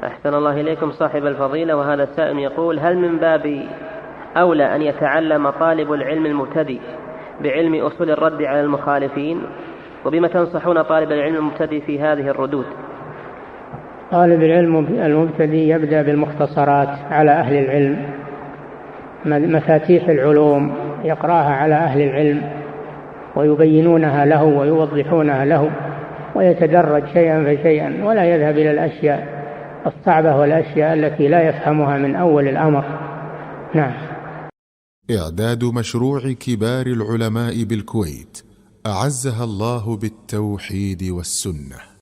أحسن الله إليكم صاحب الفضيلة. وهذا السائل يقول: هل من باب أولى أن يتعلم طالب العلم المبتدئ بعلم أصول الرد على المخالفين؟ وبما تنصحون طالب العلم المبتدئ في هذه الردود؟ طالب العلم المبتدئ يبدأ بالمختصرات على أهل العلم، مفاتيح العلوم يقرأها على أهل العلم ويبينونها له ويوضحونها له، ويتدرج شيئا فشيئا، ولا يذهب إلى الأشياء الصعبة والأشياء التي لا يفهمها من أول الأمر. نعم. إعداد مشروع كبار العلماء بالكويت أعزها الله بالتوحيد والسنة.